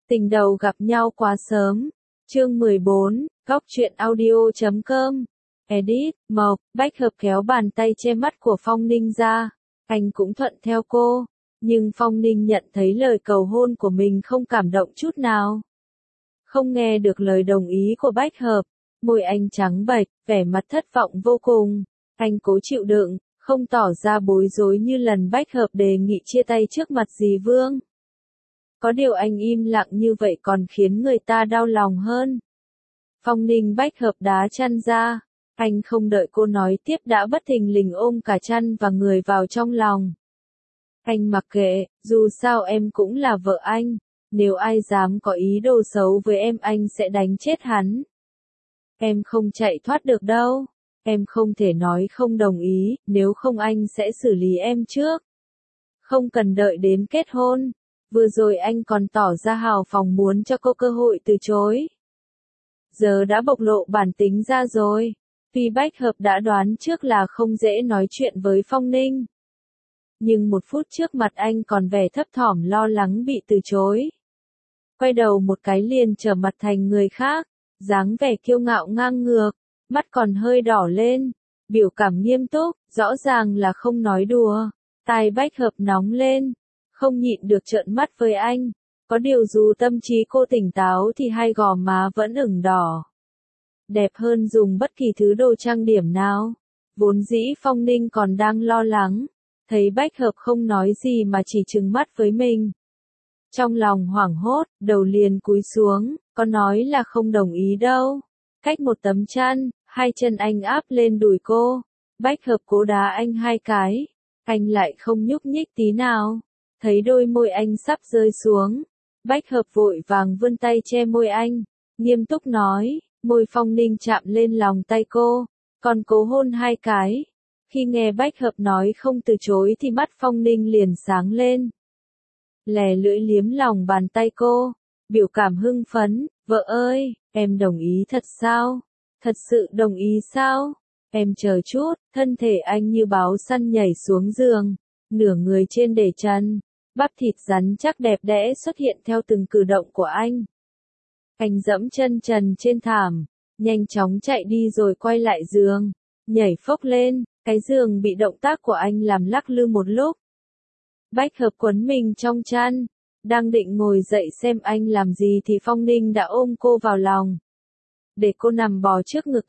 Tình đầu gặp nhau quá sớm. Chương 14, góc truyện audio.com. Edit, Mộc, Bách Hợp kéo bàn tay che mắt của Phong Ninh ra. Anh cũng thuận theo cô. Nhưng Phong Ninh nhận thấy lời cầu hôn của mình không cảm động chút nào. Không nghe được lời đồng ý của Bách Hợp. Môi anh trắng bệch, vẻ mặt thất vọng vô cùng. Anh cố chịu đựng, không tỏ ra bối rối như lần Bách Hợp đề nghị chia tay trước mặt dì Vương. Có điều anh im lặng như vậy còn khiến người ta đau lòng hơn. Phong Ninh Bách Hợp đá chăn ra. Anh không đợi cô nói tiếp đã bất thình lình ôm cả chăn và người vào trong lòng. Anh mặc kệ, dù sao em cũng là vợ anh. Nếu ai dám có ý đồ xấu với em anh sẽ đánh chết hắn. Em không chạy thoát được đâu. Em không thể nói không đồng ý, nếu không anh sẽ xử lý em trước. Không cần đợi đến kết hôn. Vừa rồi anh còn tỏ ra hào phóng muốn cho cô cơ hội từ chối. Giờ đã bộc lộ bản tính ra rồi. Vì Bách Hợp đã đoán trước là không dễ nói chuyện với Phong Ninh. Nhưng một phút trước mặt anh còn vẻ thấp thỏm lo lắng bị từ chối. Quay đầu một cái liền trở mặt thành người khác, dáng vẻ kiêu ngạo ngang ngược, mắt còn hơi đỏ lên, biểu cảm nghiêm túc, rõ ràng là không nói đùa. Tai Bách Hợp nóng lên, không nhịn được trợn mắt với anh. Có điều dù tâm trí cô tỉnh táo thì hai gò má vẫn ửng đỏ. Đẹp hơn dùng bất kỳ thứ đồ trang điểm nào. Vốn dĩ Phong Ninh còn đang lo lắng, thấy Bách Hợp không nói gì mà chỉ trừng mắt với mình. Trong lòng hoảng hốt, đầu liền cúi xuống, có nói là không đồng ý đâu. Cách một tấm chăn, hai chân anh áp lên đùi cô. Bách Hợp cố đá anh hai cái. Anh lại không nhúc nhích tí nào. Thấy đôi môi anh sắp rơi xuống. Bách Hợp vội vàng vươn tay che môi anh. Nghiêm túc nói, môi Phong Ninh chạm lên lòng tay cô. Còn cố hôn hai cái. Khi nghe Bách Hợp nói không từ chối thì mắt Phong Ninh liền sáng lên. Lè lưỡi liếm lòng bàn tay cô. Biểu cảm hưng phấn, vợ ơi, em đồng ý thật sao? Thật sự đồng ý sao? Em chờ chút, thân thể anh như báo săn nhảy xuống giường. Nửa người trên để chân. Bắp thịt rắn chắc đẹp đẽ xuất hiện theo từng cử động của anh. Anh dẫm chân trần trên thảm, nhanh chóng chạy đi rồi quay lại giường, nhảy phốc lên, cái giường bị động tác của anh làm lắc lư một lúc. Bách Hợp quấn mình trong chăn, đang định ngồi dậy xem anh làm gì thì Phong Ninh đã ôm cô vào lòng. Để cô nằm bò trước ngực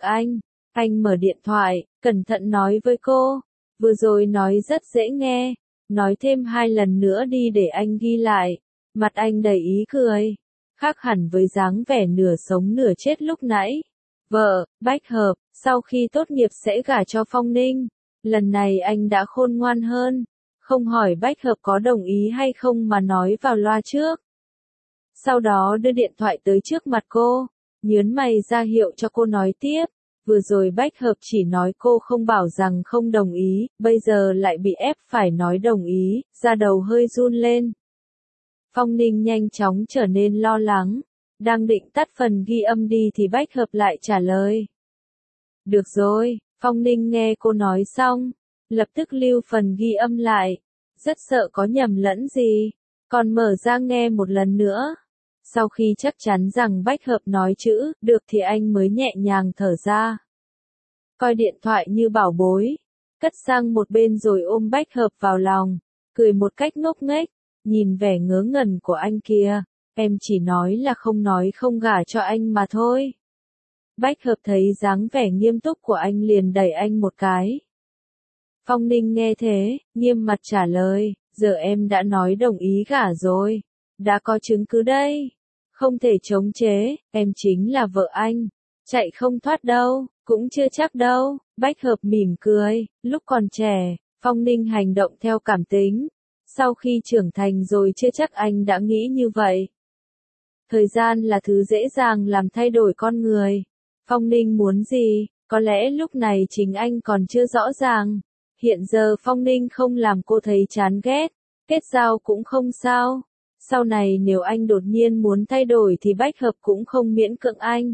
anh mở điện thoại, cẩn thận nói với cô, vừa rồi nói rất dễ nghe. Nói thêm 2 lần nữa đi để anh ghi lại. Mặt anh đầy ý cười. Khác hẳn với dáng vẻ nửa sống nửa chết lúc nãy. Vợ, Bách Hợp, sau khi tốt nghiệp sẽ gả cho Phong Ninh. Lần này anh đã khôn ngoan hơn. Không hỏi Bách Hợp có đồng ý hay không mà nói vào loa trước. Sau đó đưa điện thoại tới trước mặt cô. Nhớn mày ra hiệu cho cô nói tiếp. Vừa rồi Bách Hợp chỉ nói cô không bảo rằng không đồng ý, bây giờ lại bị ép phải nói đồng ý, da đầu hơi run lên. Phong Ninh nhanh chóng trở nên lo lắng, đang định tắt phần ghi âm đi thì Bách Hợp lại trả lời. Được rồi, Phong Ninh nghe cô nói xong, lập tức lưu phần ghi âm lại, rất sợ có nhầm lẫn gì, còn mở ra nghe một lần nữa. Sau khi chắc chắn rằng Bách Hợp nói chữ, được thì anh mới nhẹ nhàng thở ra. Coi điện thoại như bảo bối, cất sang một bên rồi ôm Bách Hợp vào lòng, cười một cách ngốc nghếch, nhìn vẻ ngớ ngẩn của anh kia, em chỉ nói là không nói không gả cho anh mà thôi. Bách Hợp thấy dáng vẻ nghiêm túc của anh liền đẩy anh một cái. Phong Ninh nghe thế, nghiêm mặt trả lời, giờ em đã nói đồng ý gả rồi, đã có chứng cứ đây. Không thể chống chế, em chính là vợ anh. Chạy không thoát đâu, cũng chưa chắc đâu. Bách Hợp mỉm cười, lúc còn trẻ, Phong Ninh hành động theo cảm tính. Sau khi trưởng thành rồi chưa chắc anh đã nghĩ như vậy. Thời gian là thứ dễ dàng làm thay đổi con người. Phong Ninh muốn gì, có lẽ lúc này chính anh còn chưa rõ ràng. Hiện giờ Phong Ninh không làm cô thấy chán ghét, kết giao cũng không sao. Sau này nếu anh đột nhiên muốn thay đổi thì Bách Hợp cũng không miễn cưỡng anh.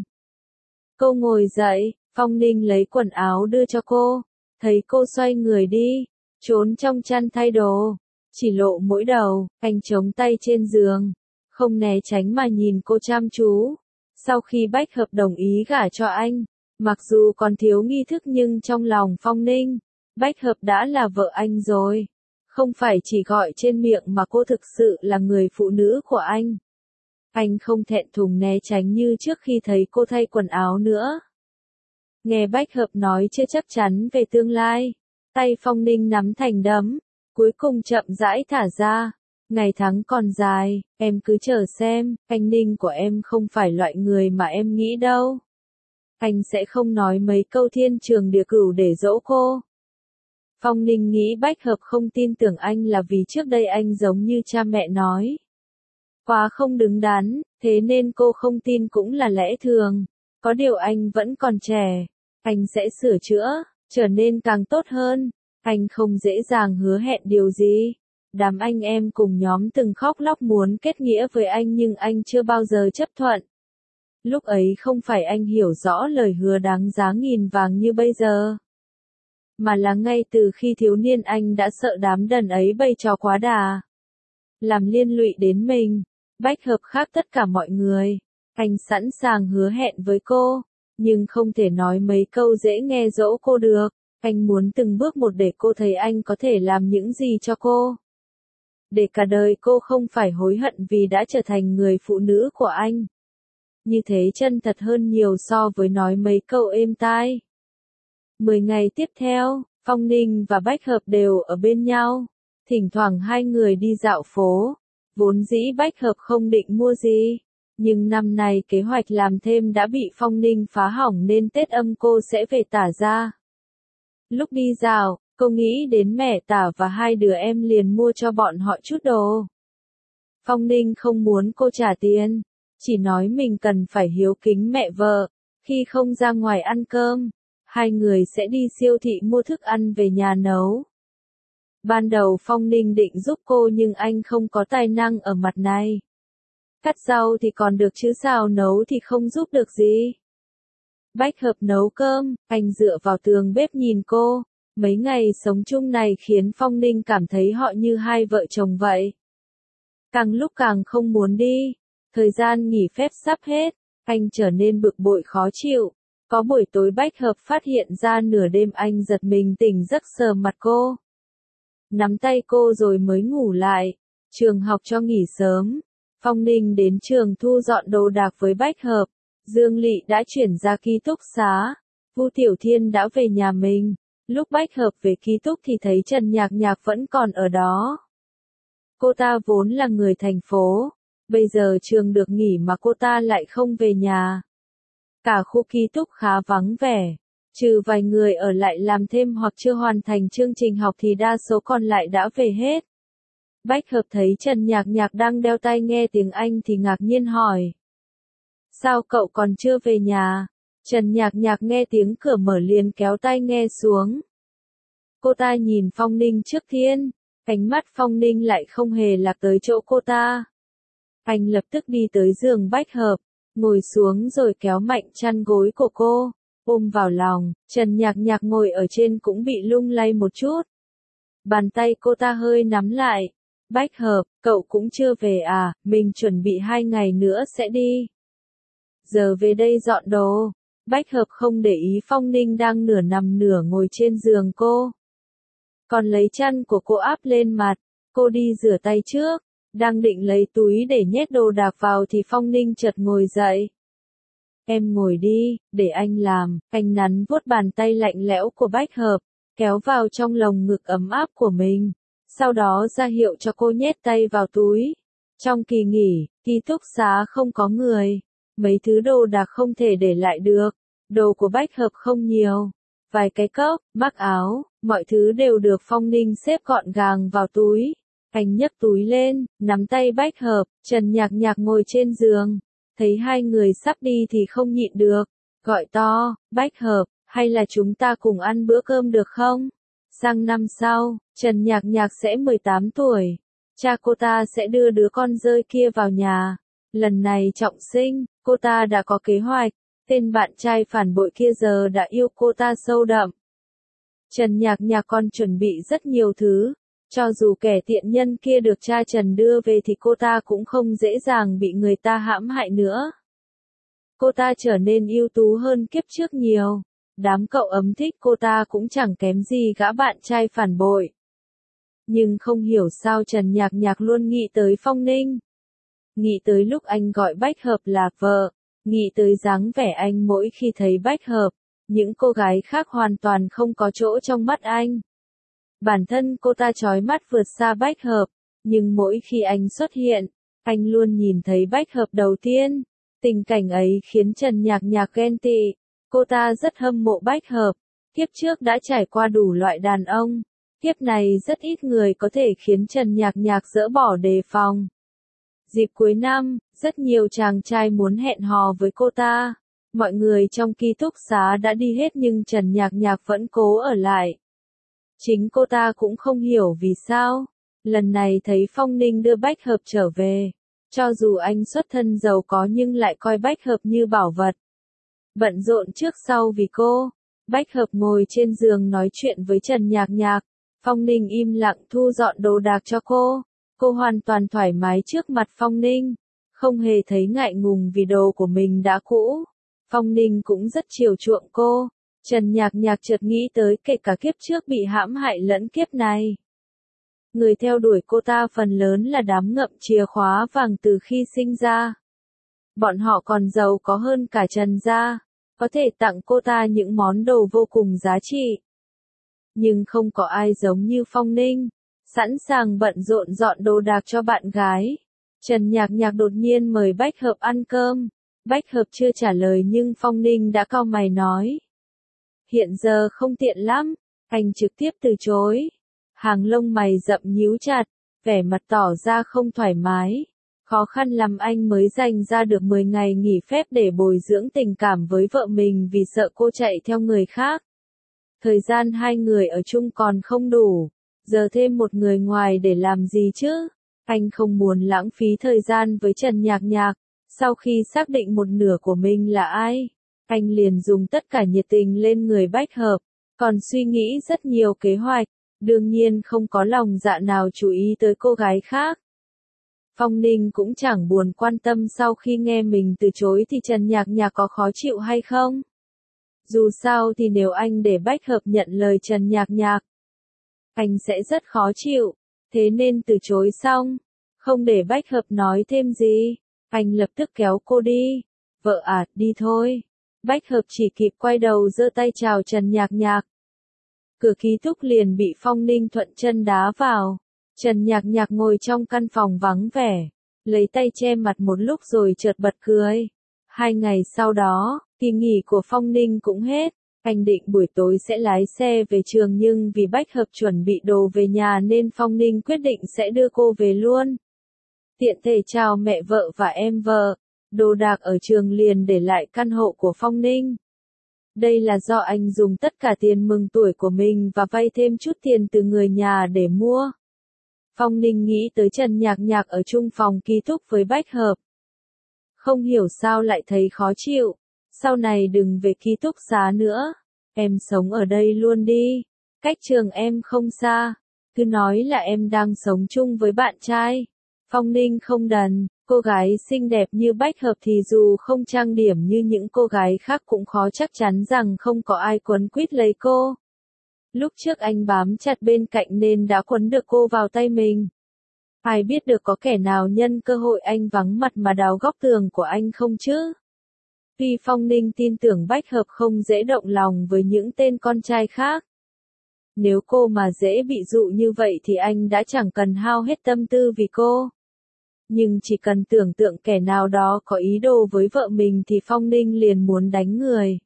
Cô ngồi dậy, Phong Ninh lấy quần áo đưa cho cô. Thấy cô xoay người đi, trốn trong chăn thay đồ, chỉ lộ mỗi đầu, anh chống tay trên giường. không né tránh mà nhìn cô chăm chú. Sau khi Bách Hợp đồng ý gả cho anh, mặc dù còn thiếu nghi thức nhưng trong lòng Phong Ninh, Bách Hợp đã là vợ anh rồi. Không phải chỉ gọi trên miệng mà cô thực sự là người phụ nữ của anh. Anh không thẹn thùng né tránh như trước khi thấy cô thay quần áo nữa. Nghe Bách Hợp nói chưa chắc chắn về tương lai, tay Phong Ninh nắm thành đấm, cuối cùng chậm rãi thả ra. Ngày tháng còn dài, em cứ chờ xem, anh Ninh của em không phải loại người mà em nghĩ đâu. Anh sẽ không nói mấy câu thiên trường địa cửu để dỗ cô. Phong Ninh nghĩ Bách Hợp không tin tưởng anh là vì trước đây anh giống như cha mẹ nói. Quá không đứng đắn, thế nên cô không tin cũng là lẽ thường. Có điều anh vẫn còn trẻ, anh sẽ sửa chữa, trở nên càng tốt hơn. Anh không dễ dàng hứa hẹn điều gì. Đám anh em cùng nhóm từng khóc lóc muốn kết nghĩa với anh nhưng anh chưa bao giờ chấp thuận. Lúc ấy không phải anh hiểu rõ lời hứa đáng giá nghìn vàng như bây giờ, mà là ngay từ khi thiếu niên anh đã sợ đám đàn ấy bày trò quá đà, làm liên lụy đến mình. Bách Hợp khác tất cả mọi người, anh sẵn sàng hứa hẹn với cô, nhưng không thể nói mấy câu dễ nghe dỗ cô được. Anh muốn từng bước một để cô thấy anh có thể làm những gì cho cô, để cả đời cô không phải hối hận vì đã trở thành người phụ nữ của anh. Như thế chân thật hơn nhiều so với nói mấy câu êm tai. 10 ngày tiếp theo, Phong Ninh và Bách Hợp đều ở bên nhau. Thỉnh thoảng hai người đi dạo phố. Vốn dĩ Bách Hợp không định mua gì, nhưng năm nay kế hoạch làm thêm đã bị Phong Ninh phá hỏng nên Tết Âm cô sẽ về Tả ra. Lúc đi dạo, cô nghĩ đến mẹ Tả và hai đứa em liền mua cho bọn họ chút đồ. Phong Ninh không muốn cô trả tiền, chỉ nói mình cần phải hiếu kính mẹ vợ. Khi không ra ngoài ăn cơm, hai người sẽ đi siêu thị mua thức ăn về nhà nấu. Ban đầu Phong Ninh định giúp cô nhưng anh không có tài năng ở mặt này. Cắt rau thì còn được chứ xào nấu thì không giúp được gì. Bách Hợp nấu cơm, anh dựa vào tường bếp nhìn cô. Mấy ngày sống chung này khiến Phong Ninh cảm thấy họ như hai vợ chồng vậy. Càng lúc càng không muốn đi. Thời gian nghỉ phép sắp hết, anh trở nên bực bội khó chịu. Có buổi tối Bách Hợp phát hiện ra nửa đêm anh giật mình tỉnh giấc sờ mặt cô. Nắm tay cô rồi mới ngủ lại. Trường học cho nghỉ sớm. Phong Ninh đến trường thu dọn đồ đạc với Bách Hợp. Dương Lị đã chuyển ra ký túc xá. Vu Tiểu Thiên đã về nhà mình. Lúc Bách Hợp về ký túc thì thấy Trần Nhạc Nhạc vẫn còn ở đó. Cô ta vốn là người thành phố. Bây giờ trường được nghỉ mà cô ta lại không về nhà. Cả khu ký túc khá vắng vẻ. Trừ vài người ở lại làm thêm hoặc chưa hoàn thành chương trình học thì đa số còn lại đã về hết. Bách Hợp thấy Trần Nhạc Nhạc đang đeo tai nghe tiếng Anh thì ngạc nhiên hỏi. Sao cậu còn chưa về nhà? Trần Nhạc Nhạc nghe tiếng cửa mở liền kéo tai nghe xuống. Cô ta nhìn Phong Ninh trước tiên, ánh mắt Phong Ninh lại không hề lạc tới chỗ cô ta. Anh lập tức đi tới giường Bách Hợp, ngồi xuống rồi kéo mạnh chăn gối của cô, ôm vào lòng. Trần Nhạc Nhạc ngồi ở trên cũng bị lung lay một chút. Bàn tay cô ta hơi nắm lại. Bách Hợp, cậu cũng chưa về à, mình chuẩn bị 2 ngày nữa sẽ đi. Giờ về đây dọn đồ. Bách Hợp không để ý Phong Ninh đang nửa nằm nửa ngồi trên giường cô. Còn lấy chăn của cô áp lên mặt, cô đi rửa tay trước. Đang định lấy túi để nhét đồ đạc vào thì Phong Ninh chợt ngồi dậy. Em ngồi đi, để anh làm. Anh nắn vuốt bàn tay lạnh lẽo của Bách Hợp, kéo vào trong lồng ngực ấm áp của mình. Sau đó ra hiệu cho cô nhét tay vào túi. Trong kỳ nghỉ, ký túc xá không có người. Mấy thứ đồ đạc không thể để lại được. Đồ của Bách Hợp không nhiều. Vài cái cốc, mác áo, mọi thứ đều được Phong Ninh xếp gọn gàng vào túi. Anh nhấc túi lên, nắm tay Bách Hợp. Trần Nhạc Nhạc ngồi trên giường. Thấy hai người sắp đi thì không nhịn được. Gọi to, Bách Hợp, hay là chúng ta cùng ăn bữa cơm được không? Sang năm sau, Trần Nhạc Nhạc sẽ 18 tuổi. Cha cô ta sẽ đưa đứa con dơi kia vào nhà. Lần này trọng sinh, cô ta đã có kế hoạch. Tên bạn trai phản bội kia giờ đã yêu cô ta sâu đậm. Trần Nhạc Nhạc còn chuẩn bị rất nhiều thứ. Cho dù kẻ tiện nhân kia được cha Trần đưa về thì cô ta cũng không dễ dàng bị người ta hãm hại nữa. Cô ta trở nên ưu tú hơn kiếp trước nhiều. Đám cậu ấm thích cô ta cũng chẳng kém gì gã bạn trai phản bội. Nhưng không hiểu sao Trần Nhạc Nhạc luôn nghĩ tới Phong Ninh. Nghĩ tới lúc anh gọi Bách Hợp là vợ. Nghĩ tới dáng vẻ anh mỗi khi thấy Bách Hợp. Những cô gái khác hoàn toàn không có chỗ trong mắt anh. Bản thân cô ta chói mắt vượt xa Bách Hợp. Nhưng mỗi khi anh xuất hiện, anh luôn nhìn thấy Bách Hợp đầu tiên. Tình cảnh ấy khiến Trần Nhạc Nhạc ghen tị. Cô ta rất hâm mộ Bách Hợp. Kiếp trước đã trải qua đủ loại đàn ông. Kiếp này rất ít người có thể khiến Trần Nhạc Nhạc dỡ bỏ đề phòng. Dịp cuối năm, rất nhiều chàng trai muốn hẹn hò với cô ta. Mọi người trong ký túc xá đã đi hết nhưng Trần Nhạc Nhạc vẫn cố ở lại. Chính cô ta cũng không hiểu vì sao. Lần này thấy Phong Ninh đưa Bách Hợp trở về. Cho dù anh xuất thân giàu có nhưng lại coi Bách Hợp như bảo vật. Bận rộn trước sau vì cô. Bách Hợp ngồi trên giường nói chuyện với Trần Nhạc Nhạc. Phong Ninh im lặng thu dọn đồ đạc cho cô. Cô hoàn toàn thoải mái trước mặt Phong Ninh. Không hề thấy ngại ngùng vì đồ của mình đã cũ. Phong Ninh cũng rất chiều chuộng cô. Trần Nhạc Nhạc chợt nghĩ tới kể cả kiếp trước bị hãm hại lẫn kiếp này. Người theo đuổi cô ta phần lớn là đám ngậm chìa khóa vàng từ khi sinh ra. Bọn họ còn giàu có hơn cả Trần gia, có thể tặng cô ta những món đồ vô cùng giá trị. Nhưng không có ai giống như Phong Ninh, sẵn sàng bận rộn dọn đồ đạc cho bạn gái. Trần Nhạc Nhạc đột nhiên mời Bách Hợp ăn cơm. Bách Hợp chưa trả lời nhưng Phong Ninh đã cau mày nói. Hiện giờ không tiện lắm, anh trực tiếp từ chối. Hàng lông mày rậm nhíu chặt, vẻ mặt tỏ ra không thoải mái. Khó khăn lắm anh mới dành ra được 10 ngày nghỉ phép để bồi dưỡng tình cảm với vợ mình vì sợ cô chạy theo người khác. Thời gian hai người ở chung còn không đủ, giờ thêm một người ngoài để làm gì chứ? Anh không muốn lãng phí thời gian với Trần Nhạc Nhạc. Sau khi xác định một nửa của mình là ai, anh liền dùng tất cả nhiệt tình lên người Bách Hợp, còn suy nghĩ rất nhiều kế hoạch, đương nhiên không có lòng dạ nào chú ý tới cô gái khác. Phong Ninh cũng chẳng buồn quan tâm sau khi nghe mình từ chối thì Trần Nhạc Nhạc có khó chịu hay không. Dù sao thì nếu anh để Bách Hợp nhận lời Trần Nhạc Nhạc, anh sẽ rất khó chịu, thế nên từ chối xong, không để Bách Hợp nói thêm gì, anh lập tức kéo cô đi. Vợ à, đi thôi. Bách Hợp chỉ kịp quay đầu giơ tay chào Trần Nhạc Nhạc. Cửa ký túc liền bị Phong Ninh thuận chân đá vào. Trần Nhạc Nhạc ngồi trong căn phòng vắng vẻ, lấy tay che mặt một lúc rồi chợt bật cười. 2 ngày sau đó, kỳ nghỉ của Phong Ninh cũng hết. Anh định buổi tối sẽ lái xe về trường nhưng vì Bách Hợp chuẩn bị đồ về nhà nên Phong Ninh quyết định sẽ đưa cô về luôn. Tiện thể chào mẹ vợ và em vợ, đồ đạc ở trường liền để lại căn hộ của Phong Ninh. Đây là do anh dùng tất cả tiền mừng tuổi của mình và vay thêm chút tiền từ người nhà để mua. Phong Ninh nghĩ tới Trần Nhạc Nhạc ở chung phòng ký túc với Bách Hợp. Không hiểu sao lại thấy khó chịu. Sau này đừng về ký túc xá nữa. Em sống ở đây luôn đi. Cách trường em không xa. Cứ nói là em đang sống chung với bạn trai. Phong Ninh không đần. Cô gái xinh đẹp như Bách Hợp thì dù không trang điểm như những cô gái khác cũng khó chắc chắn rằng không có ai quấn quýt lấy cô. Lúc trước anh bám chặt bên cạnh nên đã quấn được cô vào tay mình. Ai biết được có kẻ nào nhân cơ hội anh vắng mặt mà đào góc tường của anh không chứ? Tuy Phong Ninh tin tưởng Bách Hợp không dễ động lòng với những tên con trai khác. Nếu cô mà dễ bị dụ như vậy thì anh đã chẳng cần hao hết tâm tư vì cô. Nhưng chỉ cần tưởng tượng kẻ nào đó có ý đồ với vợ mình thì Phong Ninh liền muốn đánh người.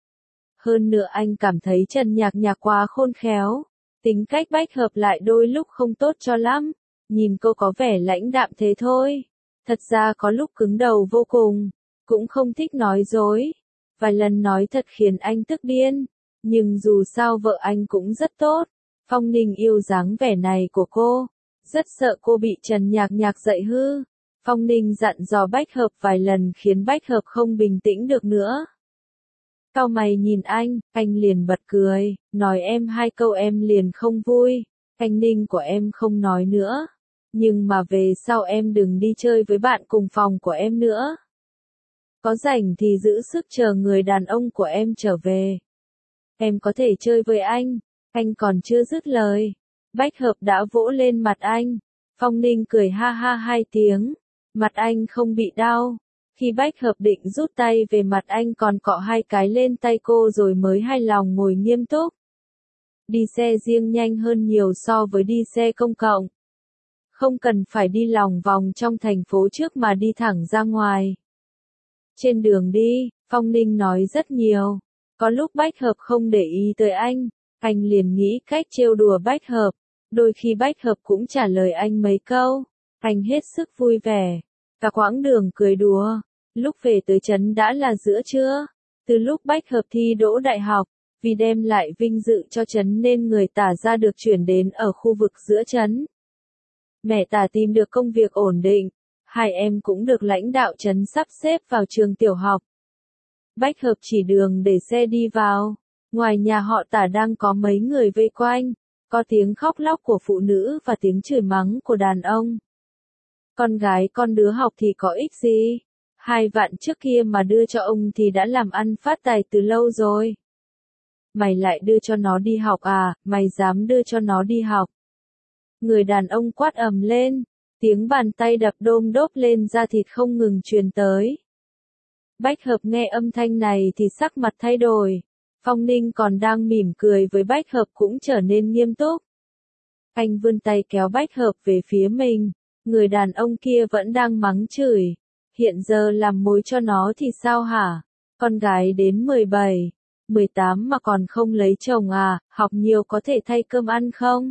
Hơn nữa anh cảm thấy Trần Nhạc Nhạc quá khôn khéo. Tính cách Bách Hợp lại đôi lúc không tốt cho lắm. Nhìn cô có vẻ lãnh đạm thế thôi. Thật ra có lúc cứng đầu vô cùng. Cũng không thích nói dối. Vài lần nói thật khiến anh tức điên. Nhưng dù sao vợ anh cũng rất tốt. Phong Ninh yêu dáng vẻ này của cô. Rất sợ cô bị Trần Nhạc Nhạc dạy hư. Phong Ninh dặn dò Bách Hợp vài lần khiến Bách Hợp không bình tĩnh được nữa. Cau mày nhìn anh liền bật cười, nói em 2 câu em liền không vui. Anh Ninh của em không nói nữa. Nhưng mà về sau em đừng đi chơi với bạn cùng phòng của em nữa. Có rảnh thì giữ sức chờ người đàn ông của em trở về. Em có thể chơi với anh còn chưa dứt lời. Bách Hợp đã vỗ lên mặt anh. Phong Ninh cười ha ha hai tiếng. Mặt anh không bị đau. Khi Bách Hợp định rút tay về mặt anh còn cọ hai cái lên tay cô rồi mới hài lòng ngồi nghiêm túc. Đi xe riêng nhanh hơn nhiều so với đi xe công cộng. Không cần phải đi lòng vòng trong thành phố trước mà đi thẳng ra ngoài. Trên đường đi, Phong Ninh nói rất nhiều. Có lúc Bách Hợp không để ý tới anh liền nghĩ cách trêu đùa Bách Hợp. Đôi khi Bách Hợp cũng trả lời anh mấy câu. Anh hết sức vui vẻ. Cả quãng đường cười đùa. Lúc về tới trấn đã là giữa trưa. Từ lúc Bách Hợp thi đỗ đại học, vì đem lại vinh dự cho trấn nên người Tả ra được chuyển đến ở khu vực giữa trấn. Mẹ Tả tìm được công việc ổn định. Hai em cũng được lãnh đạo trấn sắp xếp vào trường tiểu học. Bách Hợp chỉ đường để xe đi vào. Ngoài nhà họ Tả đang có mấy người vây quanh. Có tiếng khóc lóc của phụ nữ và tiếng chửi mắng của đàn ông. Con gái con đứa học thì có ích gì? 2 vạn trước kia mà đưa cho ông thì đã làm ăn phát tài từ lâu rồi. Mày lại đưa cho nó đi học à, mày dám đưa cho nó đi học? Người đàn ông quát ầm lên, tiếng bàn tay đập đôm đốp lên da thịt không ngừng truyền tới. Bách Hợp nghe âm thanh này thì sắc mặt thay đổi. Phong Ninh còn đang mỉm cười với Bách Hợp cũng trở nên nghiêm túc. Anh vươn tay kéo Bách Hợp về phía mình. Người đàn ông kia vẫn đang mắng chửi. Hiện giờ làm mối cho nó thì sao hả? Con gái đến 17, 18 mà còn không lấy chồng à, học nhiều có thể thay cơm ăn không?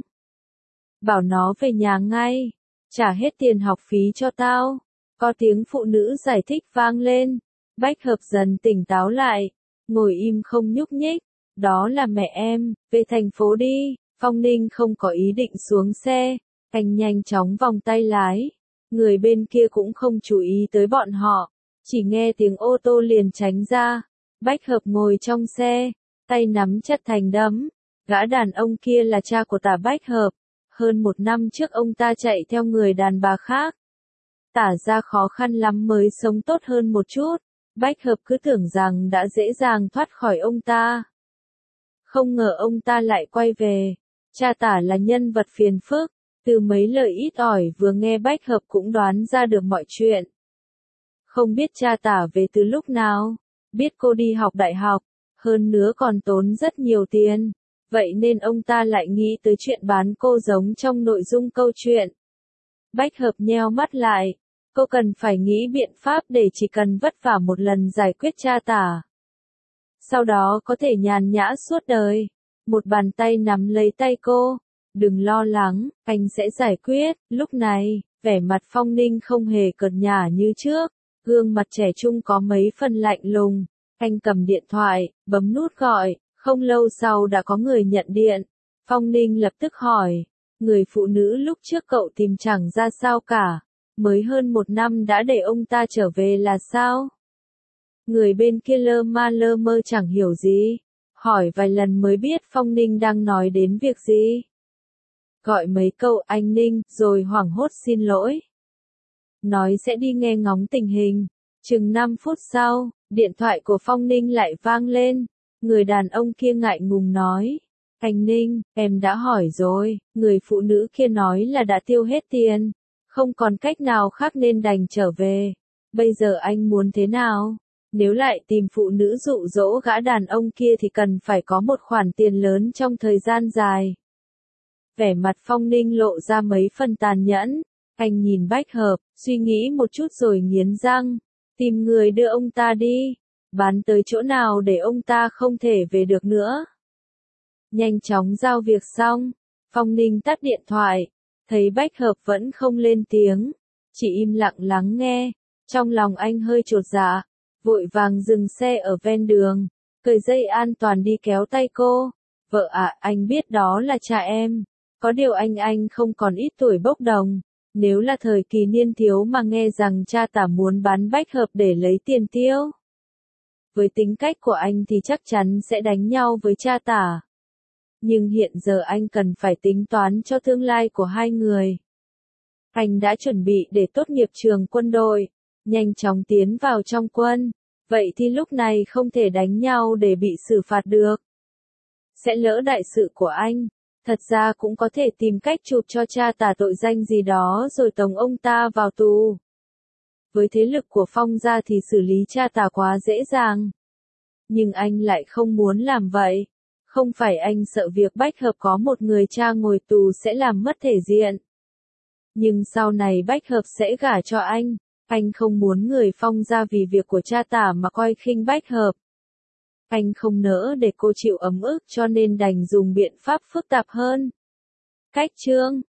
Bảo nó về nhà ngay, trả hết tiền học phí cho tao. Có tiếng phụ nữ giải thích vang lên. Bách Hợp dần tỉnh táo lại, ngồi im không nhúc nhích. Đó là mẹ em, về thành phố đi. Phong Ninh không có ý định xuống xe, anh nhanh chóng vòng tay lái. Người bên kia cũng không chú ý tới bọn họ, chỉ nghe tiếng ô tô liền tránh ra. Bách Hợp ngồi trong xe, tay nắm chặt thành đấm. Gã đàn ông kia là cha của Tả Bách Hợp. Hơn 1 năm trước ông ta chạy theo người đàn bà khác. Tả ra khó khăn lắm mới sống tốt hơn một chút. Bách Hợp cứ tưởng rằng đã dễ dàng thoát khỏi ông ta. Không ngờ ông ta lại quay về. Cha Tả là nhân vật phiền phức. Từ mấy lời ít ỏi vừa nghe Bách Hợp cũng đoán ra được mọi chuyện. Không biết cha Tả về từ lúc nào. Biết cô đi học đại học. Hơn nữa còn tốn rất nhiều tiền. Vậy nên ông ta lại nghĩ tới chuyện bán cô giống trong nội dung câu chuyện. Bách Hợp nheo mắt lại. Cô cần phải nghĩ biện pháp để chỉ cần vất vả một lần giải quyết cha Tả. Sau đó có thể nhàn nhã suốt đời. Một bàn tay nắm lấy tay cô. Đừng lo lắng, anh sẽ giải quyết. Lúc này, vẻ mặt Phong Ninh không hề cợt nhả như trước. Gương mặt trẻ trung có mấy phần lạnh lùng. Anh cầm điện thoại, bấm nút gọi. Không lâu sau đã có người nhận điện. Phong Ninh lập tức hỏi. Người phụ nữ lúc trước cậu tìm chẳng ra sao cả. Mới hơn 1 năm đã để ông ta trở về là sao? Người bên kia lơ mơ chẳng hiểu gì. Hỏi vài lần mới biết Phong Ninh đang nói đến việc gì. Gọi mấy câu anh Ninh, rồi hoảng hốt xin lỗi. Nói sẽ đi nghe ngóng tình hình. Chừng 5 phút sau, điện thoại của Phong Ninh lại vang lên. Người đàn ông kia ngại ngùng nói. Anh Ninh, em đã hỏi rồi. Người phụ nữ kia nói là đã tiêu hết tiền. Không còn cách nào khác nên đành trở về. Bây giờ anh muốn thế nào? Nếu lại tìm phụ nữ dụ dỗ gã đàn ông kia thì cần phải có một khoản tiền lớn trong thời gian dài. Vẻ mặt Phong Ninh lộ ra mấy phần tàn nhẫn. Anh nhìn Bách Hợp, suy nghĩ một chút rồi nghiến răng. Tìm người đưa ông ta đi. Bán tới chỗ nào để ông ta không thể về được nữa. Nhanh chóng giao việc xong. Phong Ninh tắt điện thoại. Thấy Bách Hợp vẫn không lên tiếng. Chỉ im lặng lắng nghe. Trong lòng anh hơi chột dạ. Vội vàng dừng xe ở ven đường. Cởi dây an toàn đi kéo tay cô. Vợ ạ, anh biết đó là cha em. Có điều anh không còn ít tuổi bốc đồng. Nếu là thời kỳ niên thiếu mà nghe rằng cha Tả muốn bán Bách Hợp để lấy tiền tiêu. Với tính cách của anh thì chắc chắn sẽ đánh nhau với cha Tả. Nhưng hiện giờ anh cần phải tính toán cho tương lai của hai người. Anh đã chuẩn bị để tốt nghiệp trường quân đội, nhanh chóng tiến vào trong quân, vậy thì lúc này không thể đánh nhau để bị xử phạt được. Sẽ lỡ đại sự của anh, thật ra cũng có thể tìm cách chụp cho cha tả tội danh gì đó rồi tống ông ta vào tù. Với thế lực của Phong gia thì xử lý cha tả quá dễ dàng. Nhưng anh lại không muốn làm vậy. Không phải anh sợ việc Bách Hợp có một người cha ngồi tù sẽ làm mất thể diện. Nhưng sau này Bách Hợp sẽ gả cho anh không muốn người Phong gia vì việc của cha tả mà coi khinh Bách Hợp. Anh không nỡ để cô chịu ấm ức cho nên đành dùng biện pháp phức tạp hơn. Cách chương